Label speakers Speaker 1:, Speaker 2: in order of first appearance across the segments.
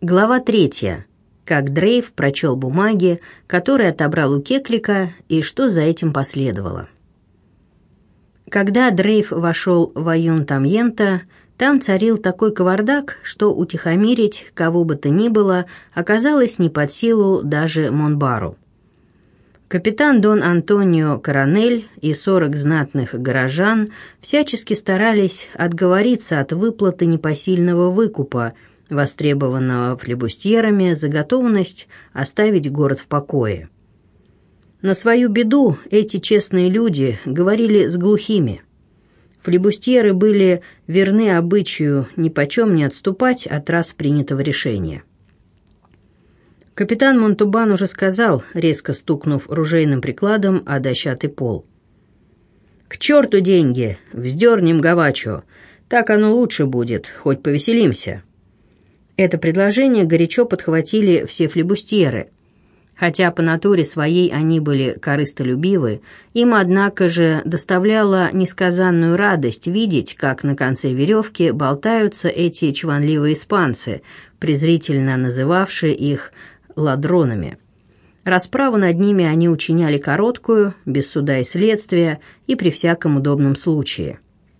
Speaker 1: Глава 3. Как Дрейф прочел бумаги, которые отобрал у Кеклика, и что за этим последовало. Когда Дрейф вошел в Аюн-Тамьента, там царил такой кавардак, что утихомирить кого бы то ни было оказалось не под силу даже Монбару. Капитан Дон Антонио Коронель и 40 знатных горожан всячески старались отговориться от выплаты непосильного выкупа, востребованного флибустьерами за готовность оставить город в покое. На свою беду эти честные люди говорили с глухими. Флибустьеры были верны обычаю нипочем не отступать от раз принятого решения. Капитан Монтубан уже сказал, резко стукнув ружейным прикладом о дощатый пол: «К черту деньги! Вздернем гавачо! Так оно лучше будет, хоть повеселимся!» Это предложение горячо подхватили все флибустьеры. Хотя по натуре своей они были корыстолюбивы, им, однако же, доставляло несказанную радость видеть, как на конце веревки болтаются эти чванливые испанцы, презрительно называвшие их ладронами. Расправу над ними они учиняли короткую, без суда и следствия и при всяком удобном случае.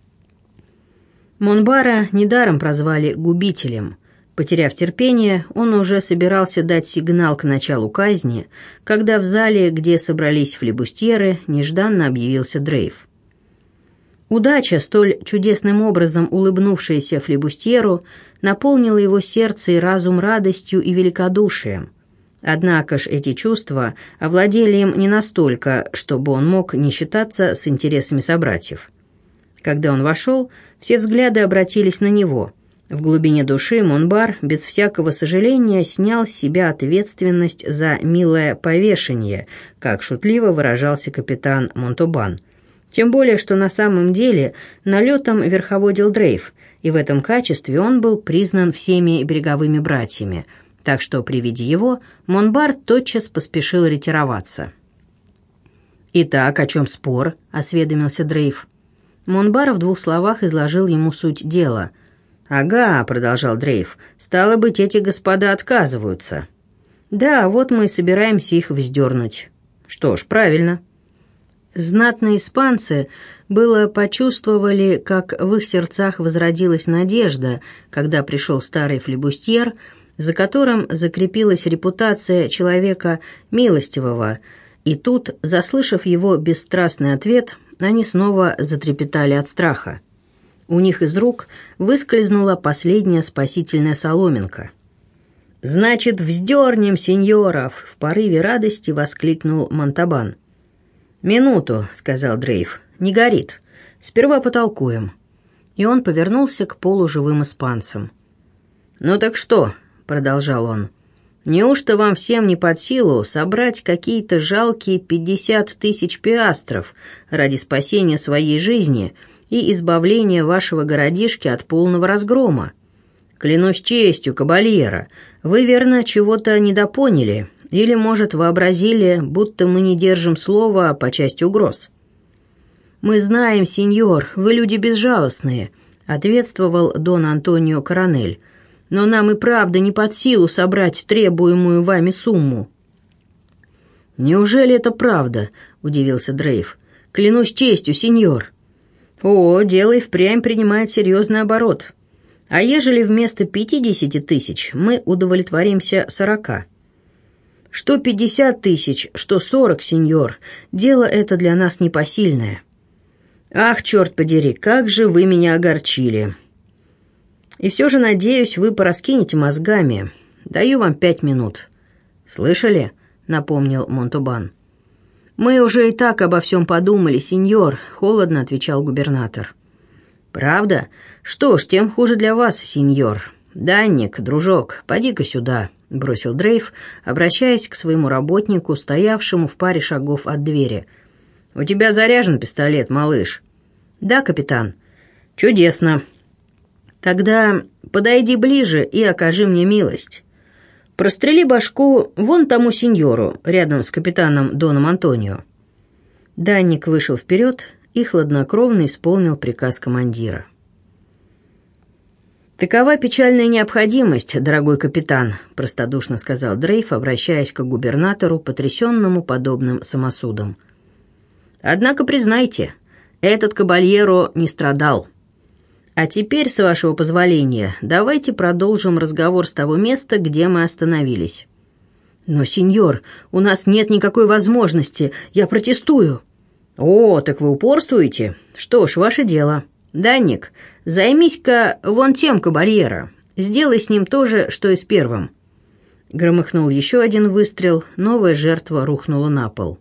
Speaker 1: Монбара недаром прозвали «губителем». Потеряв терпение, он уже собирался дать сигнал к началу казни, когда в зале, где собрались флибустьеры, нежданно объявился Дрейф. Удача, столь чудесным образом улыбнувшаяся флибустьеру, наполнила его сердце и разум радостью и великодушием. Однако ж эти чувства овладели им не настолько, чтобы он мог не считаться с интересами собратьев. Когда он вошел, все взгляды обратились на него. В глубине души Монбар без всякого сожаления снял с себя ответственность за милое повешение, как шутливо выражался капитан Монтубан. Тем более, что на самом деле налетом верховодил Дрейф, и в этом качестве он был признан всеми береговыми братьями, так что при виде его Монбар тотчас поспешил ретироваться. «Итак, о чем спор?» – осведомился Дрейф. Монбар в 2 словах изложил ему суть дела. «Ага», — продолжал Дрейф, — «стало быть, эти господа отказываются». «Да, вот мы и собираемся их вздернуть». «Что ж, правильно». Знатные испанцы было почувствовали, как в их сердцах возродилась надежда, когда пришел старый флибустьер, за которым закрепилась репутация человека милостивого, и тут, заслышав его бесстрастный ответ, они снова затрепетали от страха. У них из рук выскользнула последняя спасительная соломинка. «Значит, вздернем, сеньоров!» — в порыве радости воскликнул Монтабан. «Минуту», — сказал Дрейф, — «не горит. Сперва потолкуем». И он повернулся к полуживым испанцам. «Ну так что?» — продолжал он. «Неужто вам всем не под силу собрать какие-то жалкие 50 тысяч пиастров ради спасения своей жизни и избавления вашего городишки от полного разгрома? Клянусь честью, кабальера, вы, верно, чего-то недопоняли, или, может, вообразили, будто мы не держим слова по части угроз». «Мы знаем, сеньор, вы люди безжалостные», — ответствовал Дон Антонио Коронель, «но нам и правда не под силу собрать требуемую вами сумму». «Неужели это правда?» — удивился Дрейф. «Клянусь честью, сеньор». «О, дело и впрямь принимает серьезный оборот. А ежели вместо 50 тысяч мы удовлетворимся 40? Что 50 тысяч, что 40, сеньор, дело это для нас непосильное». «Ах, черт подери, как же вы меня огорчили!» «И все же, надеюсь, вы пораскинете мозгами. Даю вам 5 минут». «Слышали?» — напомнил Монтубан. «Мы уже и так обо всем подумали, сеньор», — холодно отвечал губернатор. «Правда? Что ж, тем хуже для вас, сеньор. Данник, дружок, поди-ка сюда», — бросил Дрейф, обращаясь к своему работнику, стоявшему в паре шагов от двери. «У тебя заряжен пистолет, малыш?» «Да, капитан». «Чудесно. Тогда подойди ближе и окажи мне милость. Прострели башку вон тому сеньору, рядом с капитаном Доном Антонио». Данник вышел вперед и хладнокровно исполнил приказ командира. «Такова печальная необходимость, дорогой капитан», – простодушно сказал Дрейф, обращаясь к губернатору, потрясенному подобным самосудом. «Однако признайте, этот кабальеро не страдал. А теперь, с вашего позволения, давайте продолжим разговор с того места, где мы остановились». «Но, сеньор, у нас нет никакой возможности, я протестую». «О, так вы упорствуете? Что ж, ваше дело. Данник, займись-ка вон тем кабальеро. Сделай с ним то же, что и с первым». Громыхнул еще один выстрел, новая жертва рухнула на пол.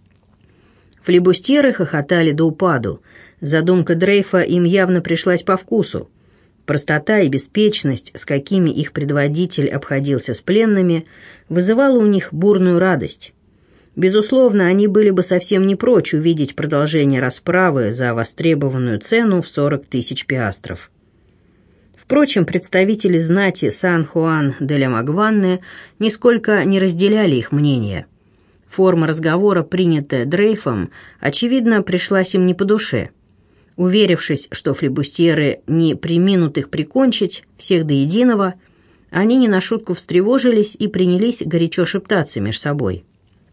Speaker 1: Флибустьеры хохотали до упаду. Задумка Дрейфа им явно пришлась по вкусу. Простота и беспечность, с какими их предводитель обходился с пленными, вызывала у них бурную радость. Безусловно, они были бы совсем не прочь увидеть продолжение расправы за востребованную цену в 40 тысяч пиастров. Впрочем, представители знати Сан-Хуан-де-ля-Магуане нисколько не разделяли их мнение. Форма разговора, принятая Дрейфом, очевидно, пришлась им не по душе. Уверившись, что флибустьеры не преминут их прикончить, всех до единого, они не на шутку встревожились и принялись горячо шептаться меж собой.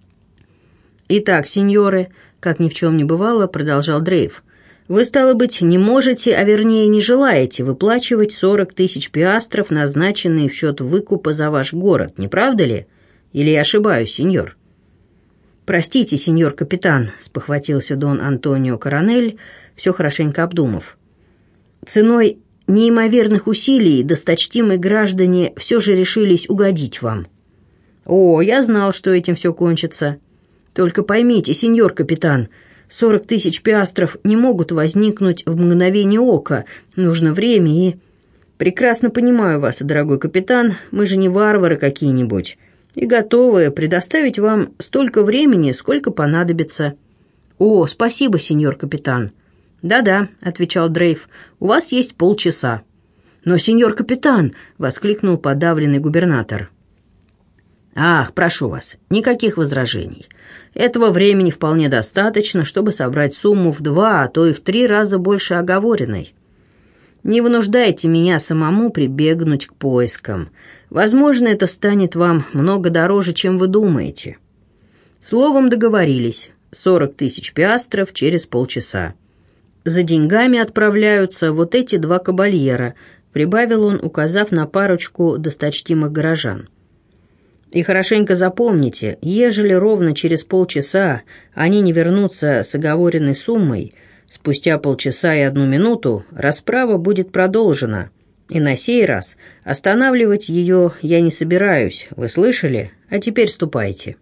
Speaker 1: «Итак, сеньоры», — как ни в чем не бывало, продолжал Дрейф, «вы, стало быть, не можете, а вернее не желаете выплачивать 40 тысяч пиастров, назначенные в счет выкупа за ваш город, не правда ли? Или я ошибаюсь, сеньор?» «Простите, сеньор капитан», — спохватился Дон Антонио Коронель, все хорошенько обдумав. «Ценой неимоверных усилий досточтимые граждане все же решились угодить вам». «О, я знал, что этим все кончится. Только поймите, сеньор капитан, 40 тысяч пиастров не могут возникнуть в мгновение ока, нужно время и...» «Прекрасно понимаю вас, дорогой капитан, мы же не варвары какие-нибудь, и готовы предоставить вам столько времени, сколько понадобится». «О, спасибо, сеньор капитан». «Да-да», — отвечал Дрейф, — «у вас есть полчаса». «Но, сеньор капитан!» — воскликнул подавленный губернатор. «Ах, прошу вас, никаких возражений. Этого времени вполне достаточно, чтобы собрать сумму в 2, а то и в 3 раза больше оговоренной. Не вынуждайте меня самому прибегнуть к поискам. Возможно, это станет вам много дороже, чем вы думаете». Словом, договорились. 40 тысяч пиастров через полчаса. «За деньгами отправляются вот эти 2 кабальера», — прибавил он, указав на парочку досточтимых горожан. «И хорошенько запомните, ежели ровно через полчаса они не вернутся с оговоренной суммой, спустя полчаса и 1 минуту расправа будет продолжена, и на сей раз останавливать ее я не собираюсь, вы слышали? А теперь ступайте».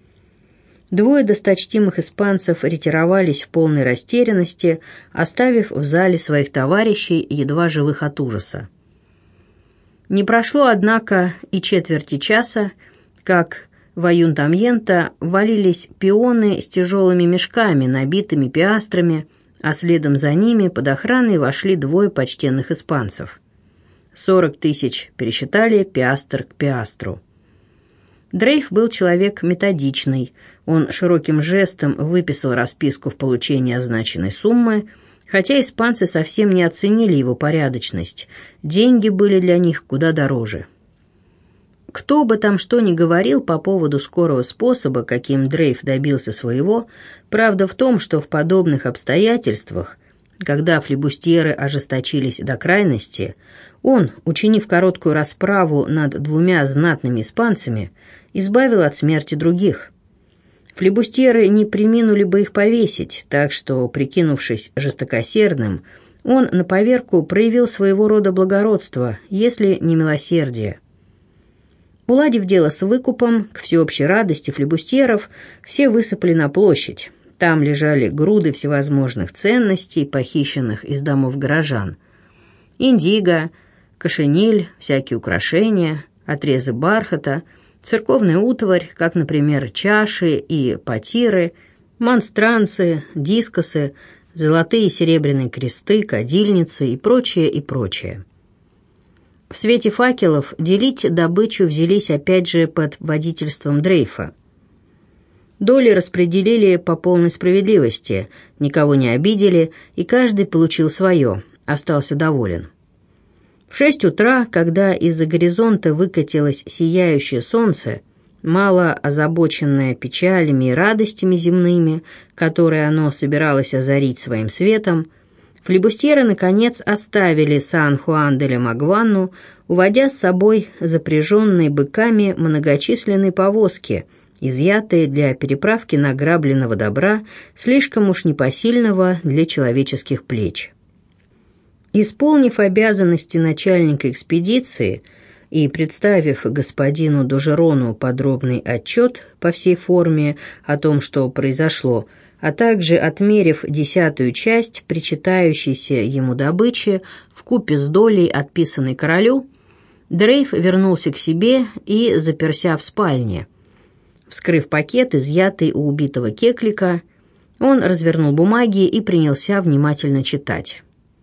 Speaker 1: 2 досточтимых испанцев ретировались в полной растерянности, оставив в зале своих товарищей, едва живых от ужаса. Не прошло, однако, и четверти часа, как в Аюнтамьенто валились пионы с тяжелыми мешками, набитыми пиастрами, а следом за ними под охраной вошли 2 почтенных испанцев. 40 тысяч пересчитали пиастр к пиастру. Дрейф был человек методичный. Он широким жестом выписал расписку в получении означенной суммы, хотя испанцы совсем не оценили его порядочность. Деньги были для них куда дороже. Кто бы там что ни говорил по поводу скорого способа, каким Дрейф добился своего, правда в том, что в подобных обстоятельствах, когда флибустьеры ожесточились до крайности, он, учинив короткую расправу над 2 знатными испанцами, избавил от смерти других. Флибустьеры не преминули бы их повесить, так что, прикинувшись жестокосердным, он на поверку проявил своего рода благородство, если не милосердие. Уладив дело с выкупом, к всеобщей радости флибустьеров, все высыпали на площадь. Там лежали груды всевозможных ценностей, похищенных из домов горожан. Индиго, кошениль, всякие украшения, отрезы бархата, церковная утварь, как, например, чаши и потиры, монстранцы, дискосы, золотые и серебряные кресты, кадильницы и прочее, и прочее. В свете факелов делить добычу взялись опять же под водительством Дрейфа. Доли распределили по полной справедливости, никого не обидели, и каждый получил свое, остался доволен. В 6 утра, когда из-за горизонта выкатилось сияющее солнце, мало озабоченное печалями и радостями земными, которые оно собиралось озарить своим светом, флибустьеры, наконец, оставили Сан-Хуан-де-ля-Магуану, уводя с собой запряженные быками многочисленные повозки, изъятые для переправки награбленного добра, слишком уж непосильного для человеческих плеч. Исполнив обязанности начальника экспедиции и представив господину Дожерону подробный отчет по всей форме о том, что произошло, а также отмерив 10-ю часть причитающейся ему добычи вкупе с долей, отписанной королю, Дрейф вернулся к себе и заперся в спальне. Вскрыв пакет, изъятый у убитого кеклика, он развернул бумаги и принялся внимательно читать.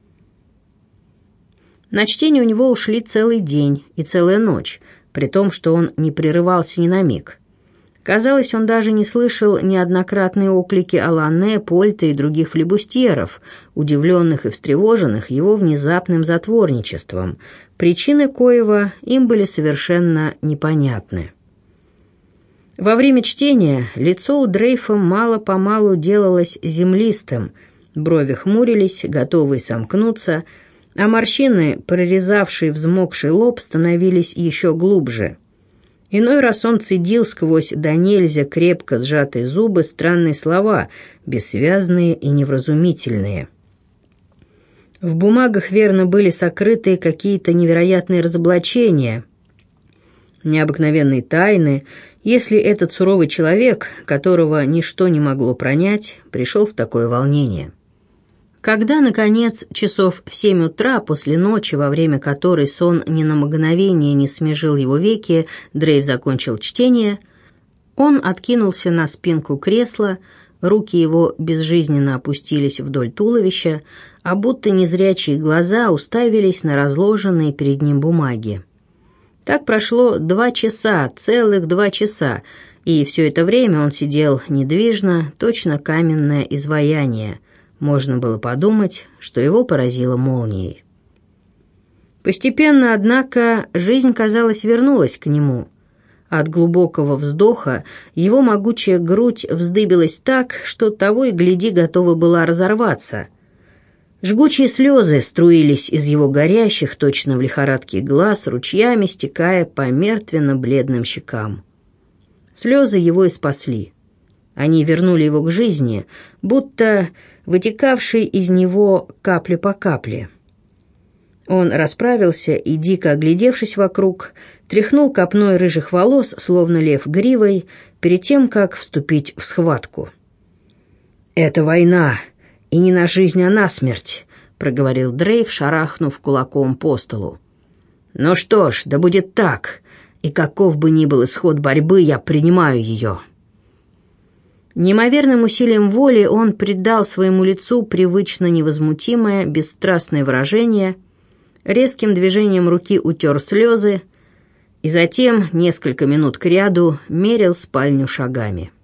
Speaker 1: На чтение у него ушли целый день и целая ночь, при том, что он не прерывался ни на миг. Казалось, он даже не слышал неоднократные оклики Алане, Польта и других флибустьеров, удивленных и встревоженных его внезапным затворничеством, причины коего им были совершенно непонятны. Во время чтения лицо у Дрейфа мало-помалу делалось землистым, брови хмурились, готовые сомкнуться, а морщины, прорезавшие взмокший лоб, становились еще глубже. Иной раз он цедил сквозь до нельзя крепко сжатые зубы странные слова, бессвязные и невразумительные. В бумагах, верно, были сокрыты какие-то невероятные разоблачения, необыкновенные тайны, если этот суровый человек, которого ничто не могло пронять, пришел в такое волнение. Когда, наконец, часов в 7 утра после ночи, во время которой сон ни на мгновение не смежил его веки, Дрейф закончил чтение, он откинулся на спинку кресла, руки его безжизненно опустились вдоль туловища, а будто незрячие глаза уставились на разложенные перед ним бумаги. Так прошло 2 часа, целых 2 часа, и все это время он сидел недвижно, точно каменное изваяние. Можно было подумать, что его поразило молнией. Постепенно, однако, жизнь, казалось, вернулась к нему. От глубокого вздоха его могучая грудь вздыбилась так, что того и гляди готова была разорваться. Жгучие слезы струились из его горящих, точно в лихорадке глаз, ручьями стекая по мертвенно-бледным щекам. Слезы его и спасли. Они вернули его к жизни, будто вытекавшей из него капля по капле. Он расправился и, дико оглядевшись вокруг, тряхнул копной рыжих волос, словно лев гривой, перед тем, как вступить в схватку. «Это война, и не на жизнь, а на смерть», — проговорил Дрейф, шарахнув кулаком по столу. «Ну что ж, да будет так, и каков бы ни был исход борьбы, я принимаю ее». Неимоверным усилием воли он придал своему лицу привычно невозмутимое, бесстрастное выражение, резким движением руки утер слезы и затем несколько минут кряду мерил спальню шагами.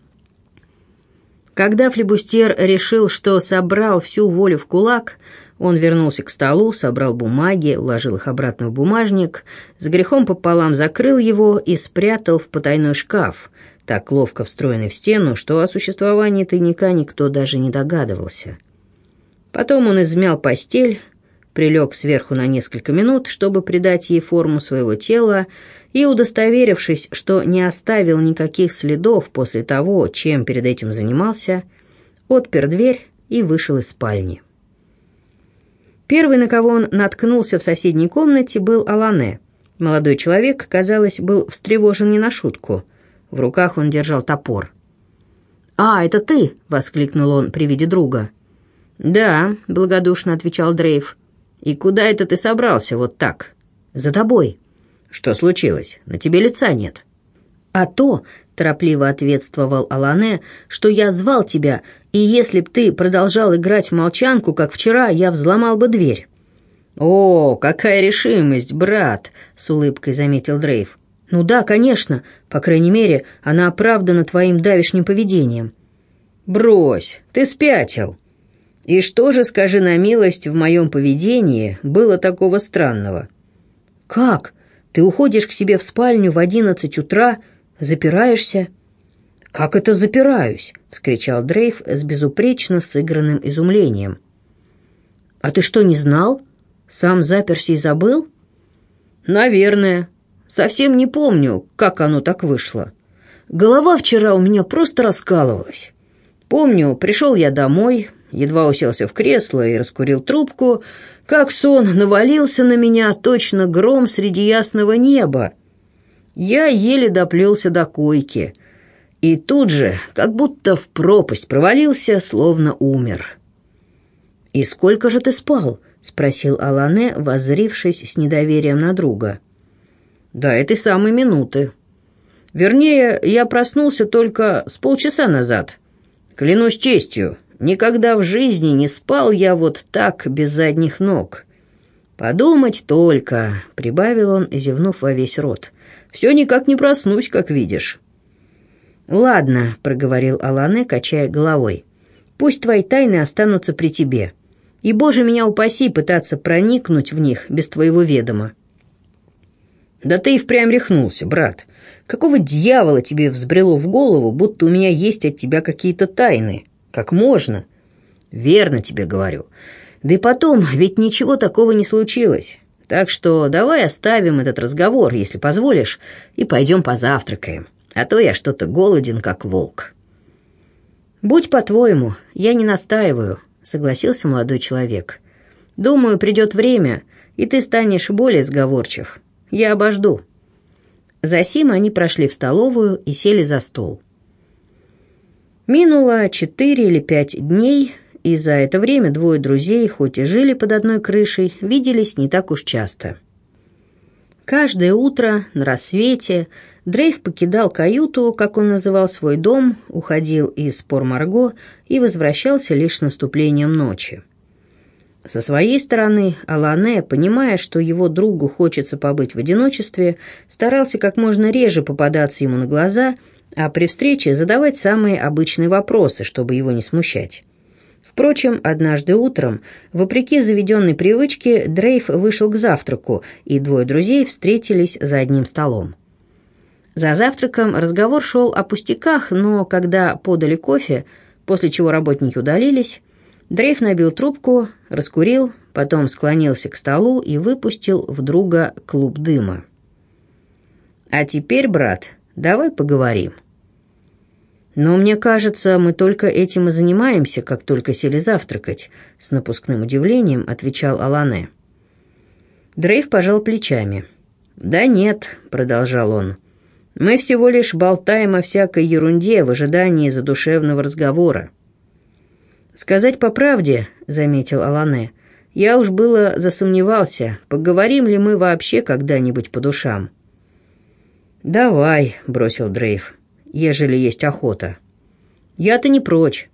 Speaker 1: Когда флибустьер решил, что собрал всю волю в кулак, он вернулся к столу, собрал бумаги, уложил их обратно в бумажник, с грехом пополам закрыл его и спрятал в потайной шкаф, так ловко встроенный в стену, что о существовании тайника никто даже не догадывался. Потом он измял постель, прилег сверху на несколько минут, чтобы придать ей форму своего тела, и, удостоверившись, что не оставил никаких следов после того, чем перед этим занимался, отпер дверь и вышел из спальни. Первый, на кого он наткнулся в соседней комнате, был Алане. Молодой человек, казалось, был встревожен не на шутку. В руках он держал топор. «А, это ты!» — воскликнул он при виде друга. «Да», — благодушно отвечал Дрейф. «И куда это ты собрался вот так?» «За тобой». «Что случилось? На тебе лица нет». «А то», — торопливо ответствовал Алане, «что я звал тебя, и если б ты продолжал играть в молчанку, как вчера, я взломал бы дверь». «О, какая решимость, брат!» — с улыбкой заметил Дрейф. «Ну да, конечно. По крайней мере, она оправдана твоим давешним поведением». «Брось, ты спятил». И что же, скажи на милость, в моем поведении было такого странного? Как? Ты уходишь к себе в спальню в 11 утра, запираешься? Как это запираюсь? Вскричал Дрейф с безупречно сыгранным изумлением. А ты что, не знал? Сам заперся и забыл? Наверное. Совсем не помню, как оно так вышло. Голова вчера у меня просто раскалывалась. Помню, пришел я домой, едва уселся в кресло и раскурил трубку, как сон навалился на меня, точно гром среди ясного неба. Я еле доплелся до койки, и тут же, как будто в пропасть провалился, словно умер. «И сколько же ты спал?» — спросил Алане, воззрившись с недоверием на друга. «До этой самой минуты. Вернее, я проснулся только с полчаса назад. Клянусь честью, никогда в жизни не спал я вот так, без задних ног. Подумать только», — прибавил он, зевнув во весь рот. «Все никак не проснусь, как видишь». «Ладно», — проговорил Алане, качая головой. «Пусть твои тайны останутся при тебе. И, Боже, меня упаси, пытаться проникнуть в них без твоего ведома». «Да ты и впрямь рехнулся, брат. Какого дьявола тебе взбрело в голову, будто у меня есть от тебя какие-то тайны? Как можно?» «Верно тебе говорю. Да и потом, ведь ничего такого не случилось. Так что давай оставим этот разговор, если позволишь, и пойдем позавтракаем. А то я что-то голоден, как волк». «Будь по-твоему, я не настаиваю», — согласился молодой человек. «Думаю, придет время, и ты станешь более сговорчив. Я обожду». Засим они прошли в столовую и сели за стол. Минуло 4 или 5 дней, и за это время двое друзей, хоть и жили под одной крышей, виделись не так уж часто. Каждое утро на рассвете Дрейф покидал каюту, как он называл свой дом, уходил из Пор-Марго и возвращался лишь с наступлением ночи. Со своей стороны, Алане, понимая, что его другу хочется побыть в одиночестве, старался как можно реже попадаться ему на глаза, а при встрече задавать самые обычные вопросы, чтобы его не смущать. Впрочем, однажды утром, вопреки заведенной привычке, Дрейф вышел к завтраку, и двое друзей встретились за одним столом. За завтраком разговор шел о пустяках, но когда подали кофе, после чего работники удалились, Дрейф набил трубку, раскурил, потом склонился к столу и выпустил в друга клуб дыма. «А теперь, брат, давай поговорим». «Но мне кажется, мы только этим и занимаемся, как только сели завтракать», — с напускным удивлением отвечал Алане. Дрейф пожал плечами. «Да нет», — продолжал он, — «мы всего лишь болтаем о всякой ерунде в ожидании задушевного разговора». «Сказать по правде», — заметил Алане, — «я уж было засомневался, поговорим ли мы вообще когда-нибудь по душам». «Давай», — бросил Дрейф, — «ежели есть охота». «Я-то не прочь».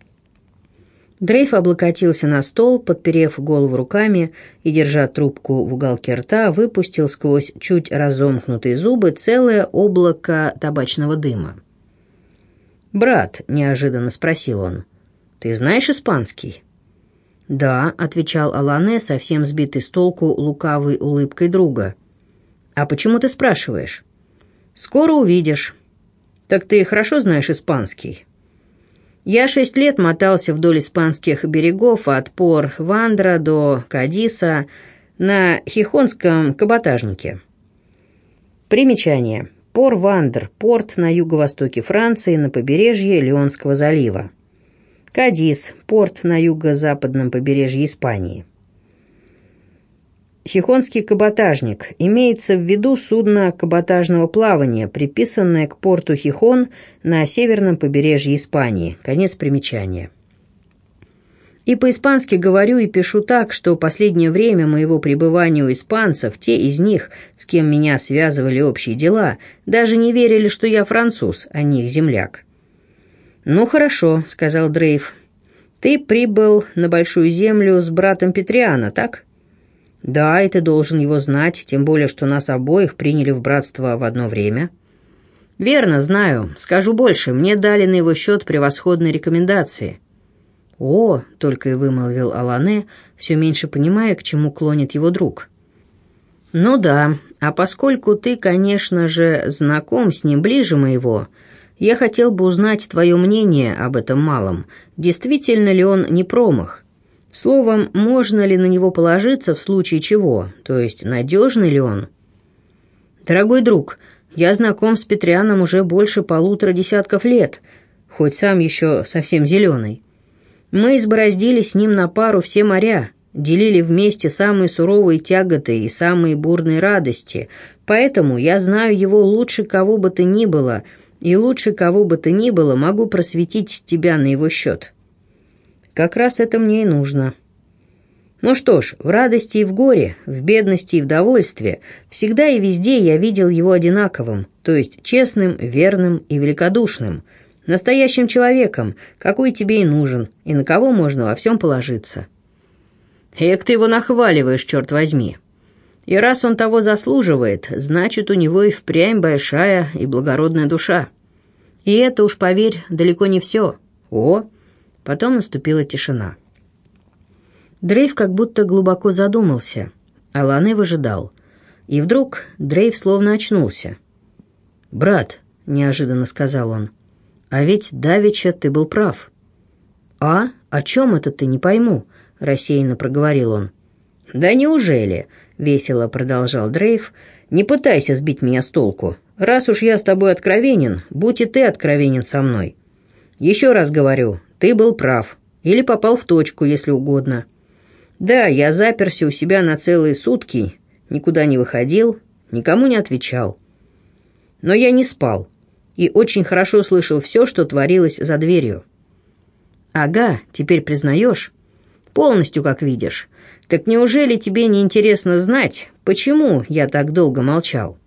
Speaker 1: Дрейф облокотился на стол, подперев голову руками и, держа трубку в уголке рта, выпустил сквозь чуть разомкнутые зубы целое облако табачного дыма. «Брат», — неожиданно спросил он, — «ты знаешь испанский?» «Да», — отвечал Алане, совсем сбитый с толку лукавой улыбкой друга. «А почему ты спрашиваешь?» «Скоро увидишь». «Так ты хорошо знаешь испанский?» «Я 6 лет мотался вдоль испанских берегов от Пор-Вандра до Кадиса на хихонском каботажнике». Примечание. Пор-Вандр – порт на юго-востоке Франции на побережье Леонского залива. Кадис – порт на юго-западном побережье Испании. Хихонский каботажник – имеется в виду судно каботажного плавания, приписанное к порту Хихон на северном побережье Испании. Конец примечания. И по-испански говорю и пишу так, что последнее время моего пребывания у испанцев, те из них, с кем меня связывали общие дела, даже не верили, что я француз, а не их земляк. «Ну хорошо», — сказал Дрейф. «Ты прибыл на Большую Землю с братом Петриана, так?» «Да, и ты должен его знать, тем более, что нас обоих приняли в братство в одно время». «Верно, знаю. Скажу больше, мне дали на его счет превосходные рекомендации». «О!» — только и вымолвил Алане, все меньше понимая, к чему клонит его друг. «Ну да, а поскольку ты, конечно же, знаком с ним ближе моего, я хотел бы узнать твое мнение об этом малом. Действительно ли он не промах? Словом, можно ли на него положиться в случае чего, то есть надежный ли он?» «Дорогой друг, я знаком с Петряном уже больше 1,5 десятков лет, хоть сам еще совсем зеленый. Мы избороздили с ним на пару все моря, делили вместе самые суровые тяготы и самые бурные радости, поэтому я знаю его лучше кого бы то ни было, и лучше кого бы то ни было могу просветить тебя на его счет. Как раз это мне и нужно. Ну что ж, в радости и в горе, в бедности и в довольстве, всегда и везде я видел его одинаковым, то есть честным, верным и великодушным, настоящим человеком, какой тебе и нужен, и на кого можно во всем положиться. Эк, ты его нахваливаешь, черт возьми. И раз он того заслуживает, значит, у него и впрямь большая и благородная душа. И это уж, поверь, далеко не все. О!» Потом наступила тишина. Дрейв как будто глубоко задумался. Алане выжидал. И вдруг Дрейв словно очнулся. «Брат», — неожиданно сказал он, — «а ведь давеча ты был прав». «А? О чем это ты, не пойму?» — рассеянно проговорил он. «Да неужели?» — весело продолжал Дрейв. «Не пытайся сбить меня с толку. Раз уж я с тобой откровенен, будь и ты откровенен со мной. Еще раз говорю, ты был прав. Или попал в точку, если угодно. Да, я заперся у себя на целые сутки, никуда не выходил, никому не отвечал. Но я не спал и очень хорошо слышал все, что творилось за дверью». «Ага, теперь признаешь?» «Полностью, как видишь. Так неужели тебе не интересно знать, почему я так долго молчал?»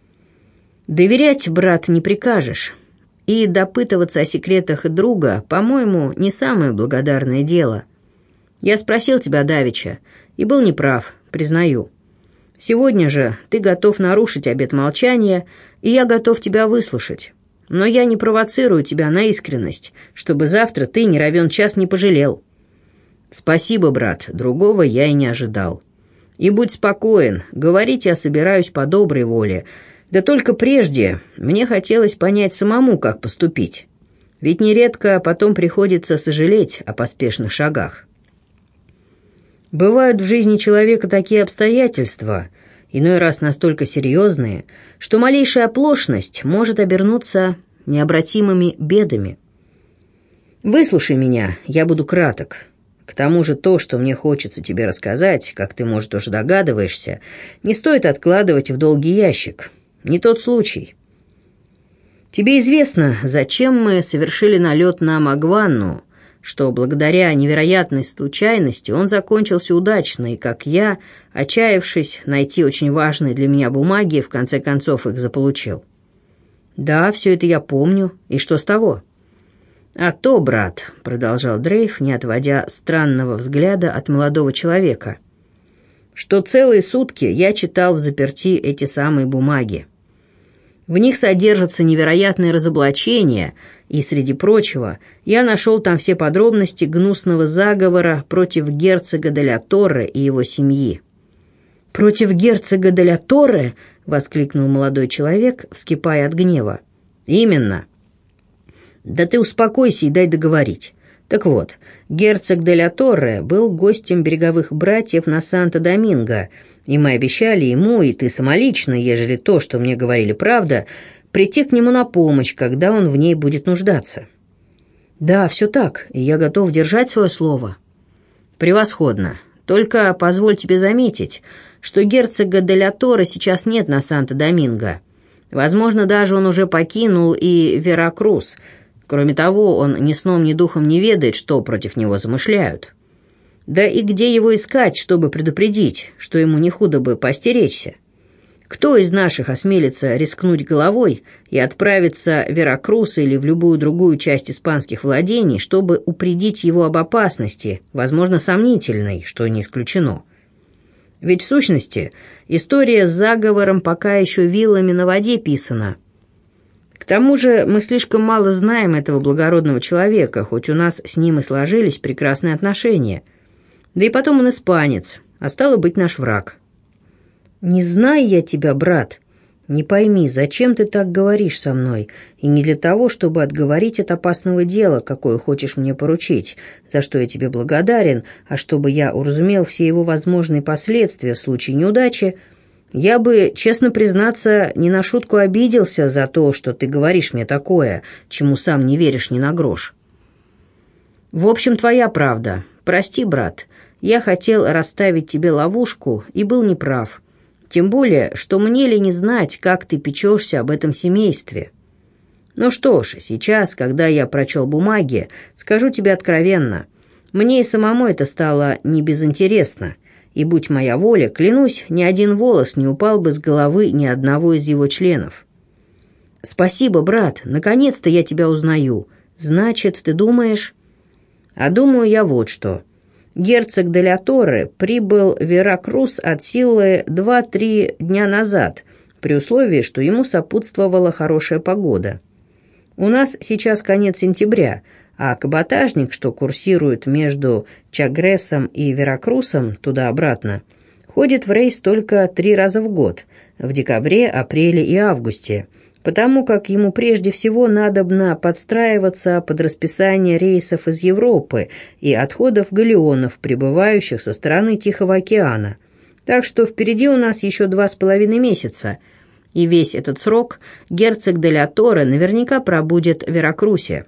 Speaker 1: «Доверять, брат, не прикажешь. И допытываться о секретах друга, по-моему, не самое благодарное дело. Я спросил тебя давеча и был неправ, признаю. Сегодня же ты готов нарушить обет молчания, и я готов тебя выслушать. Но я не провоцирую тебя на искренность, чтобы завтра ты не равен час не пожалел». «Спасибо, брат, другого я и не ожидал. И будь спокоен, говорить я собираюсь по доброй воле. Да только прежде мне хотелось понять самому, как поступить. Ведь нередко потом приходится сожалеть о поспешных шагах. Бывают в жизни человека такие обстоятельства, иной раз настолько серьезные, что малейшая оплошность может обернуться необратимыми бедами. Выслушай меня, я буду краток. К тому же то, что мне хочется тебе рассказать, как ты, может, уже догадываешься, не стоит откладывать в долгий ящик. Не тот случай. Тебе известно, зачем мы совершили налет на Магванну, что благодаря невероятной случайности он закончился удачно, и как я, отчаявшись найти очень важные для меня бумаги, в конце концов их заполучил. Да, все это я помню. И что с того? «А то, брат», — продолжал Дрейв, не отводя странного взгляда от молодого человека, «что целые сутки я читал взаперти эти самые бумаги. В них содержатся невероятные разоблачения, и, среди прочего, я нашел там все подробности гнусного заговора против герцога де ля Торре и его семьи». «Против герцога де ля Торре?» — воскликнул молодой человек, вскипая от гнева. «Именно». «Да ты успокойся и дай договорить. Так вот, герцог де ля Торре был гостем береговых братьев на Санто-Доминго, и мы обещали ему, и ты самолично, ежели то, что мне говорили, правда, прийти к нему на помощь, когда он в ней будет нуждаться». «Да, все так, и я готов держать свое слово». «Превосходно. Только позволь тебе заметить, что герцога де ля Торре сейчас нет на Санто-Доминго. Возможно, даже он уже покинул и Веракрус. Кроме того, он ни сном, ни духом не ведает, что против него замышляют. Да и где его искать, чтобы предупредить, что ему не худо бы постеречься? Кто из наших осмелится рискнуть головой и отправиться в Веракрус или в любую другую часть испанских владений, чтобы упредить его об опасности, возможно, сомнительной, что не исключено? Ведь в сущности история с заговором пока еще вилами на воде писана. К тому же мы слишком мало знаем этого благородного человека, хоть у нас с ним и сложились прекрасные отношения. Да и потом он испанец, а стало быть, наш враг». «Не знаю я тебя, брат. Не пойми, зачем ты так говоришь со мной, и не для того, чтобы отговорить от опасного дела, какое хочешь мне поручить, за что я тебе благодарен, а чтобы я уразумел все его возможные последствия в случае неудачи. Я бы, честно признаться, не на шутку обиделся за то, что ты говоришь мне такое, чему сам не веришь ни на грош». «В общем, твоя правда. Прости, брат, я хотел расставить тебе ловушку и был неправ. Тем более, что мне ли не знать, как ты печешься об этом семействе. Ну что ж, сейчас, когда я прочел бумаги, скажу тебе откровенно, мне и самому это стало не безинтересно, и, будь моя воля, клянусь, ни один волос не упал бы с головы ни одного из его членов». «Спасибо, брат, наконец-то я тебя узнаю. Значит, ты думаешь...» «А думаю я вот что. Герцог де ля Торре прибыл в Веракрус от силы 2-3 дня назад, при условии, что ему сопутствовала хорошая погода. У нас сейчас конец сентября, а каботажник, что курсирует между Чагресом и Веракрусом туда-обратно, ходит в рейс только 3 раза в год, в декабре, апреле и августе, потому как ему прежде всего надобно подстраиваться под расписание рейсов из Европы и отходов галеонов, прибывающих со стороны Тихого океана. Так что впереди у нас еще 2,5 месяца, и весь этот срок герцог де ля Торре наверняка пробудет в Веракрусе.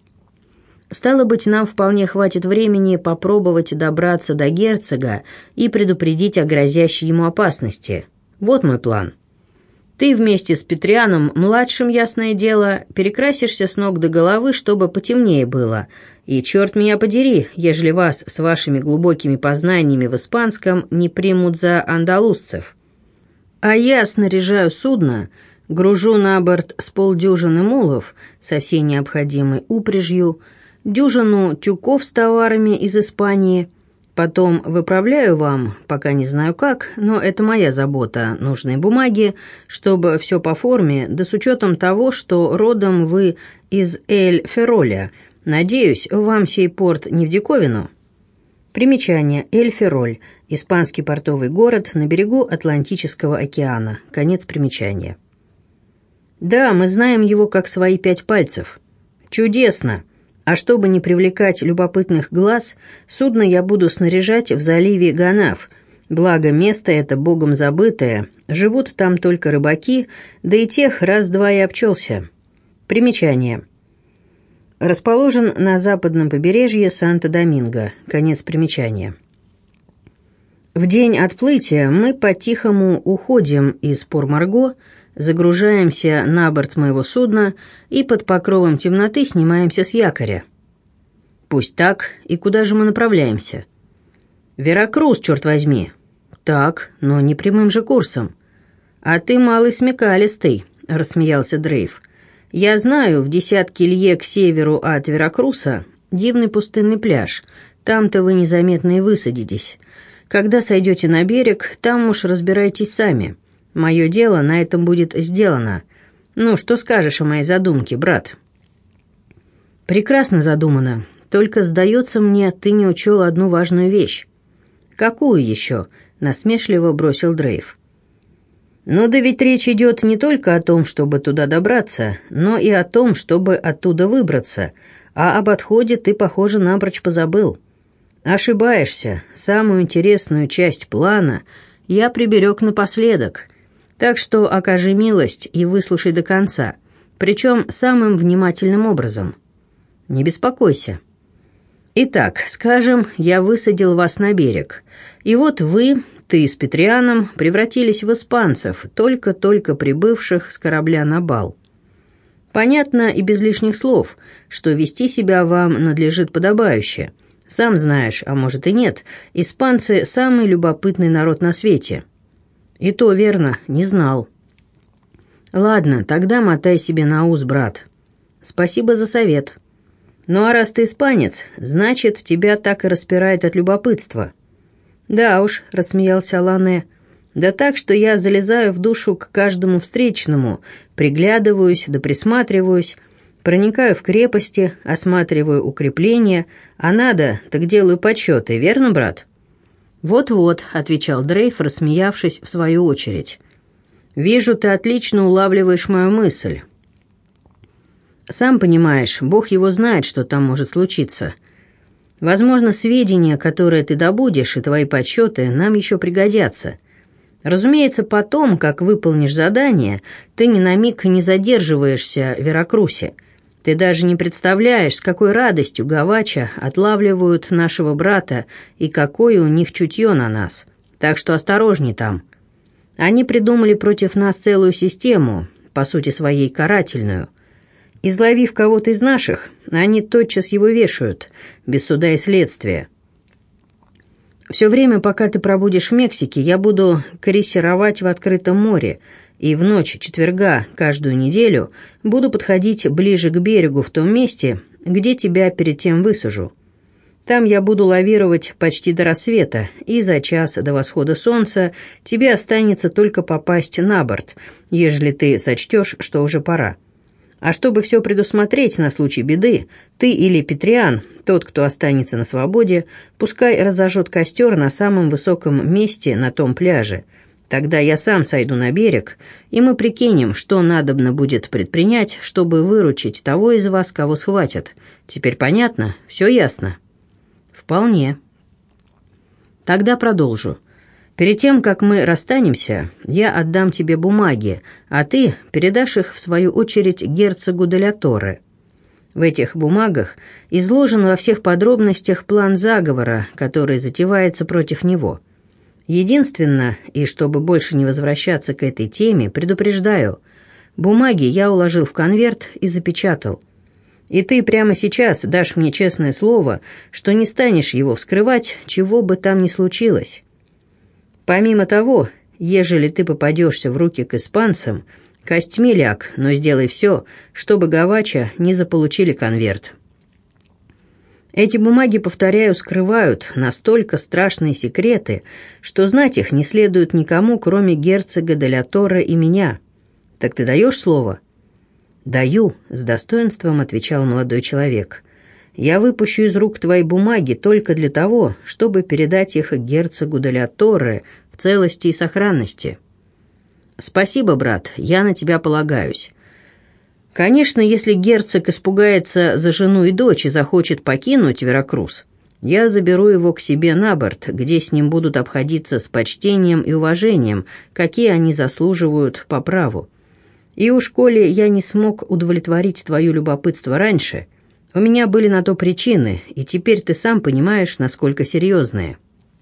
Speaker 1: Стало быть, нам вполне хватит времени попробовать добраться до герцога и предупредить о грозящей ему опасности. Вот мой план. Ты вместе с Петрианом-младшим, ясное дело, перекрасишься с ног до головы, чтобы потемнее было. И черт меня подери, ежели вас с вашими глубокими познаниями в испанском не примут за андалузцев. А я снаряжаю судно, гружу на борт с полдюжины мулов со всей необходимой упряжью, дюжину тюков с товарами из Испании. Потом выправляю вам, пока не знаю как, но это моя забота, нужные бумаги, чтобы все по форме, да с учетом того, что родом вы из Эль-Фероля. Надеюсь, вам сей порт не в диковину». Примечание. Эль-Фероль. Испанский портовый город на берегу Атлантического океана. Конец примечания. «Да, мы знаем его как свои 5 пальцев». «Чудесно! А чтобы не привлекать любопытных глаз, судно я буду снаряжать в заливе Ганаф. Благо, место это богом забытое, живут там только рыбаки, да и тех раз-два и обчелся». Примечание. Расположен на западном побережье Санто-Доминго. Конец примечания. В день отплытия мы по-тихому уходим из Пор-Марго, загружаемся на борт моего судна и под покровом темноты снимаемся с якоря. «Пусть так, и куда же мы направляемся?» «Веракрус, черт возьми!» «Так, но не прямым же курсом». «А ты малый смекалистый», — рассмеялся Дрейв. «Я знаю, в 10 лье к северу от Веракруса дивный пустынный пляж. Там-то вы незаметно и высадитесь. Когда сойдете на берег, там уж разбирайтесь сами. Мое дело на этом будет сделано. Ну, что скажешь о моей задумке, брат?» «Прекрасно задумано. Только, сдается мне, ты не учел одну важную вещь». «Какую еще?» — насмешливо бросил Дрейв. «Ну да ведь речь идет не только о том, чтобы туда добраться, но и о том, чтобы оттуда выбраться, а об отходе ты, похоже, напрочь позабыл. Ошибаешься. Самую интересную часть плана я приберег напоследок. Так что окажи милость и выслушай до конца, причем самым внимательным образом. Не беспокойся. Итак, скажем, я высадил вас на берег, и вот вы, ты с Петрианом, превратились в испанцев, только-только прибывших с корабля на бал. Понятно и без лишних слов, что вести себя вам надлежит подобающе. Сам знаешь, а может и нет, испанцы – самый любопытный народ на свете». «И то верно, не знал». «Ладно, тогда мотай себе на ус, брат. Спасибо за совет. Ну а раз ты испанец, значит, тебя так и распирает от любопытства». «Да уж», — рассмеялся Алане, — «да так, что я залезаю в душу к каждому встречному, приглядываюсь да присматриваюсь, проникаю в крепости, осматриваю укрепления, а надо, так делаю подсчеты, верно, брат?» «Вот-вот», — отвечал Дрейф, рассмеявшись в свою очередь. «Вижу, ты отлично улавливаешь мою мысль. Сам понимаешь, Бог его знает, что там может случиться. Возможно, сведения, которые ты добудешь, и твои подсчеты нам еще пригодятся. Разумеется, потом, как выполнишь задание, ты ни на миг не задерживаешься в Веракрусе. Ты даже не представляешь, с какой радостью гавача отлавливают нашего брата и какое у них чутье на нас. Так что осторожней там. Они придумали против нас целую систему, по сути своей карательную. Изловив кого-то из наших, они тотчас его вешают, без суда и следствия. Все время, пока ты пробудешь в Мексике, я буду крейсеровать в открытом море, и в ночь четверга каждую неделю буду подходить ближе к берегу в том месте, где тебя перед тем высажу. Там я буду лавировать почти до рассвета, и за час до восхода солнца тебе останется только попасть на борт, ежели ты сочтешь, что уже пора. А чтобы все предусмотреть на случай беды, ты или Петриан, тот, кто останется на свободе, пускай разожжет костер на самом высоком месте на том пляже. Тогда я сам сойду на берег, и мы прикинем, что надобно будет предпринять, чтобы выручить того из вас, кого схватят. Теперь понятно? Все ясно?» «Вполне». «Тогда продолжу. Перед тем, как мы расстанемся, я отдам тебе бумаги, а ты передашь их, в свою очередь, герцогу де ля Торре. В этих бумагах изложен во всех подробностях план заговора, который затевается против него. Единственно, и чтобы больше не возвращаться к этой теме, предупреждаю, бумаги я уложил в конверт и запечатал. И ты прямо сейчас дашь мне честное слово, что не станешь его вскрывать, чего бы там ни случилось. Помимо того, ежели ты попадешься в руки к испанцам, костьми ляг, но сделай все, чтобы гавача не заполучили конверт. Эти бумаги, повторяю, скрывают настолько страшные секреты, что знать их не следует никому, кроме герцога де ля Торре и меня. Так ты даешь слово?» «Даю», — с достоинством отвечал молодой человек. «Я выпущу из рук твои бумаги только для того, чтобы передать их герцогу де ля Торре в целости и сохранности». «Спасибо, брат, я на тебя полагаюсь. Конечно, если герцог испугается за жену и дочь и захочет покинуть Веракрус, я заберу его к себе на борт, где с ним будут обходиться с почтением и уважением, какие они заслуживают по праву. И уж коли я не смог удовлетворить твое любопытство раньше, у меня были на то причины, и теперь ты сам понимаешь, насколько серьезные.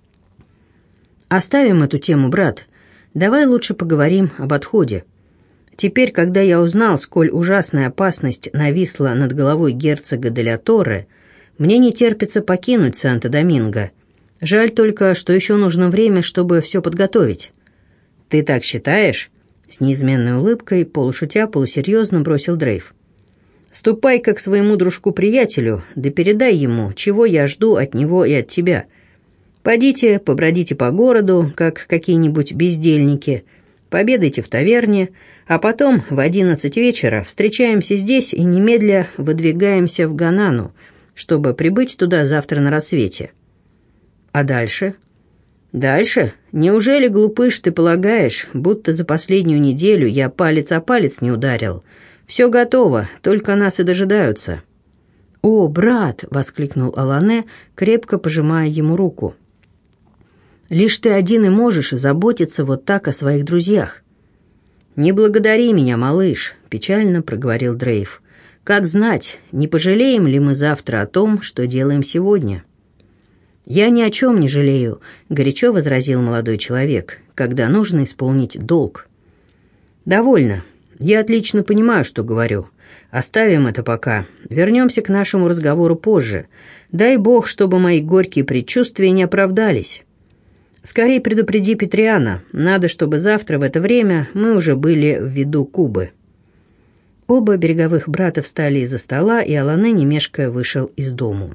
Speaker 1: Оставим эту тему, брат. Давай лучше поговорим об отходе. Теперь, когда я узнал, сколь ужасная опасность нависла над головой герцога де ля Торре, мне не терпится покинуть Санто-Доминго. Жаль только, что еще нужно время, чтобы все подготовить». «Ты так считаешь?» С неизменной улыбкой, полушутя, полусерьезно бросил Дрейф. «Ступай-ка к своему дружку-приятелю, да передай ему, чего я жду от него и от тебя. Пойдите, побродите по городу, как какие-нибудь бездельники, пообедайте в таверне, а потом в 11 вечера встречаемся здесь и немедля выдвигаемся в Ганану, чтобы прибыть туда завтра на рассвете». «А дальше?» «Дальше? Неужели, глупыш, ты полагаешь, будто за последнюю неделю я палец о палец не ударил? Все готово, только нас и дожидаются». «О, брат!» — воскликнул Алане, крепко пожимая ему руку. «Лишь ты один и можешь заботиться вот так о своих друзьях». «Не благодари меня, малыш», — печально проговорил Дрейф. «Как знать, не пожалеем ли мы завтра о том, что делаем сегодня?» «Я ни о чем не жалею», — горячо возразил молодой человек, «когда нужно исполнить долг». «Довольно. Я отлично понимаю, что говорю. Оставим это пока. Вернемся к нашему разговору позже. Дай бог, чтобы мои горькие предчувствия не оправдались. Скорей предупреди Петриана. Надо, чтобы завтра в это время мы уже были в виду Кубы». Оба береговых брата встали из-за стола, и Алане, не мешкая, вышел из дому.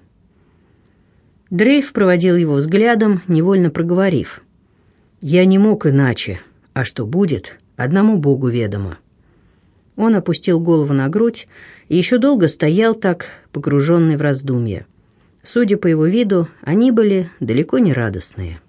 Speaker 1: Дрейф проводил его взглядом, невольно проговорив: «Я не мог иначе, а что будет, одному Богу ведомо». Он опустил голову на грудь и еще долго стоял так, погруженный в раздумья. Судя по его виду, они были далеко не радостные.